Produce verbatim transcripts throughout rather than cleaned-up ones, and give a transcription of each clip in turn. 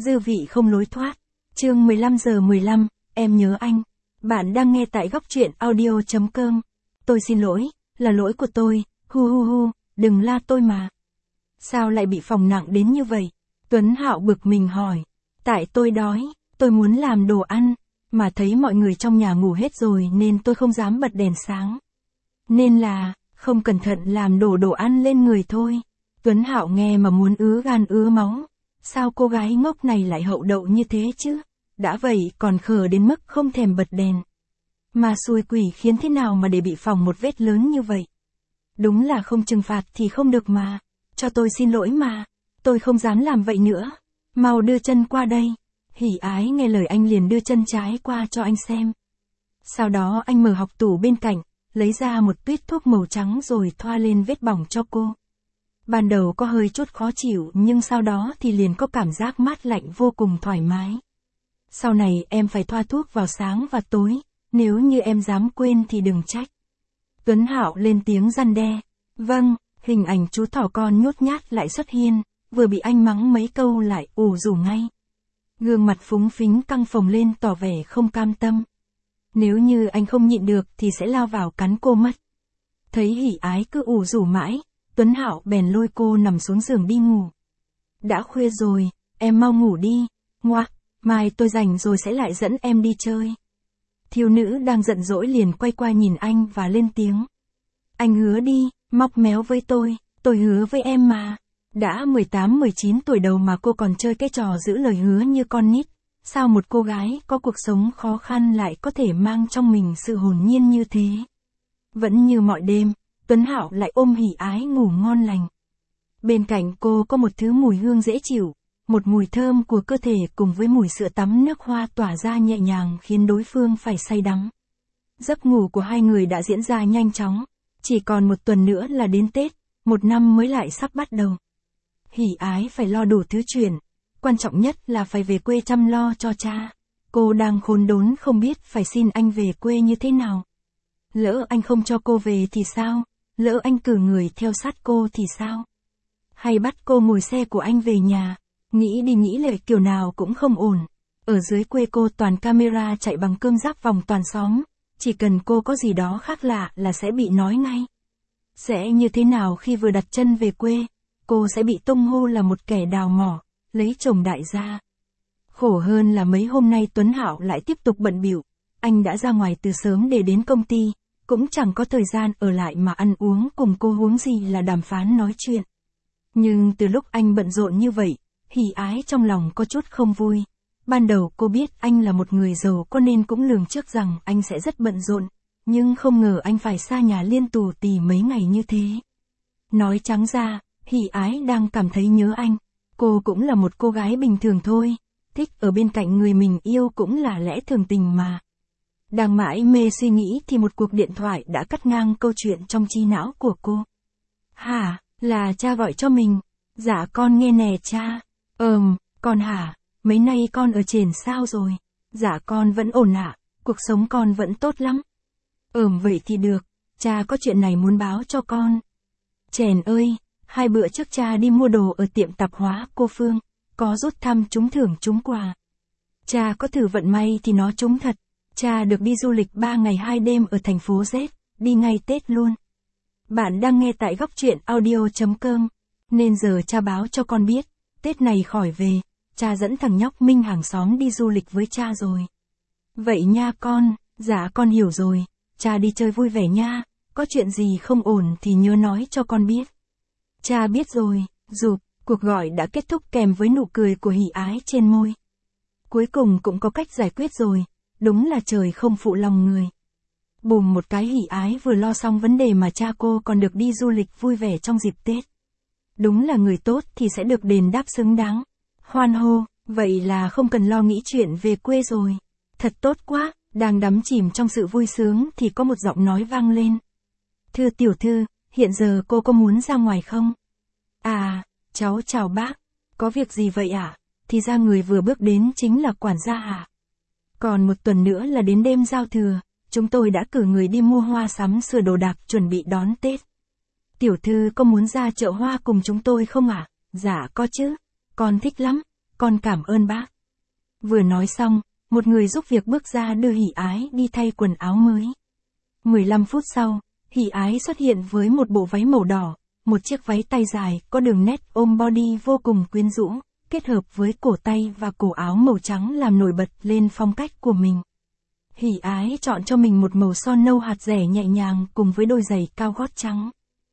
Dư vị không lối thoát. Chương mười lăm giờ mười lăm, em nhớ anh. Bạn đang nghe tại góc truyện audio chấm com. Tôi xin lỗi, là lỗi của tôi, hu hu hu, đừng la tôi mà. Sao lại bị phòng nặng đến như vậy? Tuấn Hạo bực mình hỏi. Tại tôi đói, tôi muốn làm đồ ăn, mà thấy mọi người trong nhà ngủ hết rồi nên tôi không dám bật đèn sáng. Nên là, không cẩn thận làm đổ đồ ăn lên người thôi. Tuấn Hạo nghe mà muốn ứa gan ứa máu. Sao cô gái ngốc này lại hậu đậu như thế chứ? Đã vậy còn khờ đến mức không thèm bật đèn. Mà xui quỷ khiến thế nào mà để bị phỏng một vết lớn như vậy? Đúng là không trừng phạt thì không được mà. Cho tôi xin lỗi mà. Tôi không dám làm vậy nữa. Mau đưa chân qua đây. Hỉ Ái nghe lời anh liền đưa chân trái qua cho anh xem. Sau đó anh mở học tủ bên cạnh, lấy ra một tuýt thuốc màu trắng rồi thoa lên vết bỏng cho cô. Ban đầu có hơi chút khó chịu nhưng sau đó thì liền có cảm giác mát lạnh vô cùng thoải mái. Sau này em phải thoa thuốc vào sáng và tối, nếu như em dám quên thì đừng trách. Tuấn Hạo lên tiếng răn đe. Vâng, hình ảnh chú thỏ con nhút nhát lại xuất hiện, vừa bị anh mắng mấy câu lại ủ rủ ngay. Gương mặt phúng phính căng phồng lên tỏ vẻ không cam tâm. Nếu như anh không nhịn được thì sẽ lao vào cắn cô mất. Thấy Hỉ Ái cứ ủ rủ mãi, Tuấn Hạo bèn lôi cô nằm xuống giường đi ngủ. Đã khuya rồi, em mau ngủ đi, ngoác, mai tôi rảnh rồi sẽ lại dẫn em đi chơi. Thiếu nữ đang giận dỗi liền quay qua nhìn anh và lên tiếng. Anh hứa đi, móc méo với tôi, tôi hứa với em mà. Đã mười tám mười chín tuổi đầu mà cô còn chơi cái trò giữ lời hứa như con nít. Sao một cô gái có cuộc sống khó khăn lại có thể mang trong mình sự hồn nhiên như thế? Vẫn như mọi đêm, Tuấn Hạo lại ôm Hỉ Ái ngủ ngon lành. Bên cạnh cô có một thứ mùi hương dễ chịu, một mùi thơm của cơ thể cùng với mùi sữa tắm nước hoa tỏa ra nhẹ nhàng khiến đối phương phải say đắm. Giấc ngủ của hai người đã diễn ra nhanh chóng, chỉ còn một tuần nữa là đến Tết, một năm mới lại sắp bắt đầu. Hỉ Ái phải lo đủ thứ chuyện, quan trọng nhất là phải về quê chăm lo cho cha. Cô đang khốn đốn không biết phải xin anh về quê như thế nào. Lỡ anh không cho cô về thì sao? Lỡ anh cử người theo sát cô thì sao? Hay bắt cô ngồi xe của anh về nhà? Nghĩ đi nghĩ lại kiểu nào cũng không ổn. Ở dưới quê cô toàn camera chạy bằng cơm rác vòng toàn xóm. Chỉ cần cô có gì đó khác lạ là sẽ bị nói ngay. Sẽ như thế nào khi vừa đặt chân về quê? Cô sẽ bị tung hô là một kẻ đào mỏ, lấy chồng đại gia. Khổ hơn là mấy hôm nay Tuấn Hạo lại tiếp tục bận bịu. Anh đã ra ngoài từ sớm để đến công ty, cũng chẳng có thời gian ở lại mà ăn uống cùng cô huống gì là đàm phán nói chuyện. Nhưng từ lúc anh bận rộn như vậy, Hỉ Ái trong lòng có chút không vui. Ban đầu cô biết anh là một người giàu có nên cũng lường trước rằng anh sẽ rất bận rộn, nhưng không ngờ anh phải xa nhà liên tù tì mấy ngày như thế. Nói trắng ra, Hỉ Ái đang cảm thấy nhớ anh. Cô cũng là một cô gái bình thường thôi, thích ở bên cạnh người mình yêu cũng là lẽ thường tình mà. Đang mãi mê suy nghĩ thì một cuộc điện thoại đã cắt ngang câu chuyện trong trí não của cô. Hả, là cha gọi cho mình. Dạ con nghe nè cha. Ờm, con hả, mấy nay con ở trên sao rồi? Dạ con vẫn ổn ạ, cuộc sống con vẫn tốt lắm. Ờm vậy thì được, cha có chuyện này muốn báo cho con. Chèn ơi, hai bữa trước cha đi mua đồ ở tiệm tạp hóa cô Phương, có rút thăm trúng thưởng trúng quà. Cha có thử vận may thì nó trúng thật. Cha được đi du lịch ba ngày hai đêm ở thành phố Z, đi ngay Tết luôn. Bạn đang nghe tại góc truyện audio chấm com, nên giờ cha báo cho con biết, Tết này khỏi về, cha dẫn thằng nhóc Minh hàng xóm đi du lịch với cha rồi. Vậy nha con, dạ con hiểu rồi, cha đi chơi vui vẻ nha, có chuyện gì không ổn thì nhớ nói cho con biết. Cha biết rồi, rụp, cuộc gọi đã kết thúc kèm với nụ cười của Hỉ Ái trên môi. Cuối cùng cũng có cách giải quyết rồi. Đúng là trời không phụ lòng người. Bùm một cái Hỉ Ái vừa lo xong vấn đề mà cha cô còn được đi du lịch vui vẻ trong dịp Tết. Đúng là người tốt thì sẽ được đền đáp xứng đáng. Hoan hô, vậy là không cần lo nghĩ chuyện về quê rồi. Thật tốt quá, đang đắm chìm trong sự vui sướng thì có một giọng nói vang lên. Thưa tiểu thư, hiện giờ cô có muốn ra ngoài không? À, cháu chào bác, có việc gì vậy ạ? À? Thì ra người vừa bước đến chính là quản gia hả? Còn một tuần nữa là đến đêm giao thừa, chúng tôi đã cử người đi mua hoa sắm sửa đồ đạc chuẩn bị đón Tết. Tiểu thư có muốn ra chợ hoa cùng chúng tôi không ạ? À? Dạ có chứ, con thích lắm, con cảm ơn bác. Vừa nói xong, một người giúp việc bước ra đưa Hỷ Ái đi thay quần áo mới. mười lăm phút sau, Hỷ Ái xuất hiện với một bộ váy màu đỏ, một chiếc váy tay dài có đường nét ôm body vô cùng quyến rũ, kết hợp với cổ tay và cổ áo màu trắng làm nổi bật lên phong cách của mình. Hỷ Ái chọn cho mình một màu son nâu hạt rẻ nhẹ nhàng cùng với đôi giày cao gót trắng.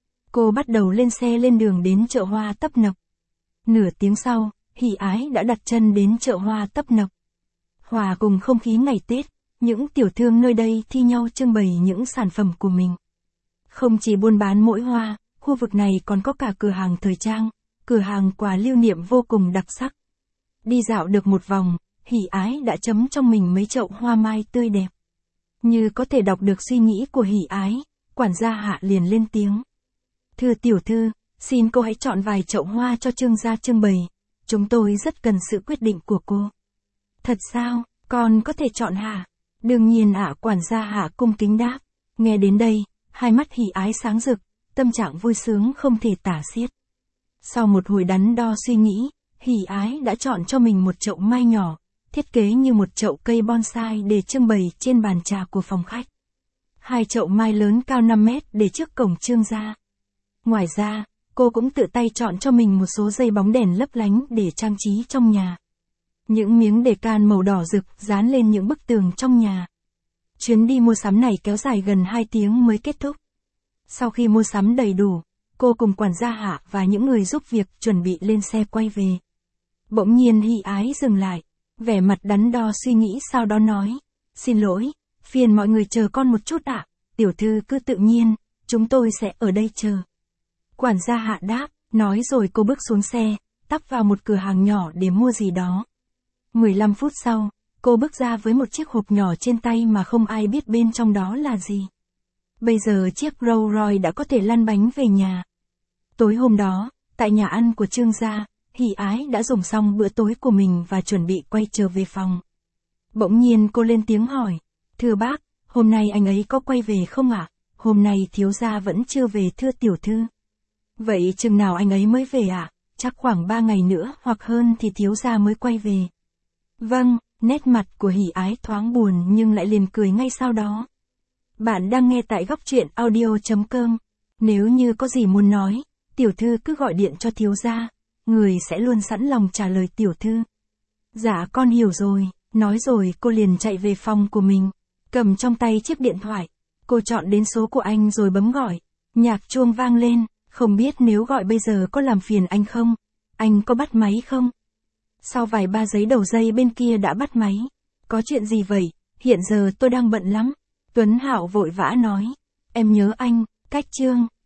Cô bắt đầu lên xe lên đường đến chợ hoa tấp nập. Nửa tiếng sau, Hỷ Ái đã đặt chân đến chợ hoa tấp nập. Hòa cùng không khí ngày Tết, những tiểu thương nơi đây thi nhau trưng bày những sản phẩm của mình. Không chỉ buôn bán mỗi hoa, khu vực này còn có cả cửa hàng thời trang, cửa hàng quà lưu niệm vô cùng đặc sắc. Đi dạo được một vòng, Hỷ Ái đã chấm trong mình mấy chậu hoa mai tươi đẹp. Như có thể đọc được suy nghĩ của Hỷ Ái, quản gia Hạ liền lên tiếng. Thưa tiểu thư, xin cô hãy chọn vài chậu hoa cho Trương gia trưng bày. Chúng tôi rất cần sự quyết định của cô. Thật sao, con có thể chọn hả? Đương nhiên ạ, quản gia Hạ cung kính đáp. Nghe đến đây, hai mắt Hỷ Ái sáng rực, tâm trạng vui sướng không thể tả xiết. Sau một hồi đắn đo suy nghĩ, Hỷ Ái đã chọn cho mình một chậu mai nhỏ, thiết kế như một chậu cây bonsai để trưng bày trên bàn trà của phòng khách. Hai chậu mai lớn cao năm mét để trước cổng Trương gia. Ngoài ra, cô cũng tự tay chọn cho mình một số dây bóng đèn lấp lánh để trang trí trong nhà. Những miếng đề can màu đỏ rực dán lên những bức tường trong nhà. Chuyến đi mua sắm này kéo dài gần hai tiếng mới kết thúc. Sau khi mua sắm đầy đủ, cô cùng quản gia Hạ và những người giúp việc chuẩn bị lên xe quay về. Bỗng nhiên Hỷ Ái dừng lại, vẻ mặt đắn đo suy nghĩ sau đó nói. Xin lỗi, phiền mọi người chờ con một chút ạ, tiểu thư cứ tự nhiên, chúng tôi sẽ ở đây chờ. Quản gia Hạ đáp, nói rồi cô bước xuống xe, tấp vào một cửa hàng nhỏ để mua gì đó. mười lăm phút sau, cô bước ra với một chiếc hộp nhỏ trên tay mà không ai biết bên trong đó là gì. Bây giờ chiếc Rolls Royce đã có thể lăn bánh về nhà. Tối hôm đó, tại nhà ăn của Trương gia, Hỷ Ái đã dùng xong bữa tối của mình và chuẩn bị quay trở về phòng. Bỗng nhiên cô lên tiếng hỏi, thưa bác, hôm nay anh ấy có quay về không ạ? Hôm nay thiếu gia vẫn chưa về thưa tiểu thư. Vậy chừng nào anh ấy mới về ạ? Chắc khoảng ba ngày nữa hoặc hơn thì thiếu gia mới quay về. Vâng, nét mặt của Hỷ Ái thoáng buồn nhưng lại liền cười ngay sau đó. Bạn đang nghe tại góc truyện audio chấm com. Nếu như có gì muốn nói, tiểu thư cứ gọi điện cho thiếu gia, người sẽ luôn sẵn lòng trả lời tiểu thư. Dạ con hiểu rồi, nói rồi cô liền chạy về phòng của mình, cầm trong tay chiếc điện thoại. Cô chọn đến số của anh rồi bấm gọi, nhạc chuông vang lên, không biết nếu gọi bây giờ có làm phiền anh không? Anh có bắt máy không? Sau vài ba giấy đầu dây bên kia đã bắt máy. Có chuyện gì vậy? Hiện giờ tôi đang bận lắm. Tuấn Hạo vội vã nói. Em nhớ anh, cách Trương.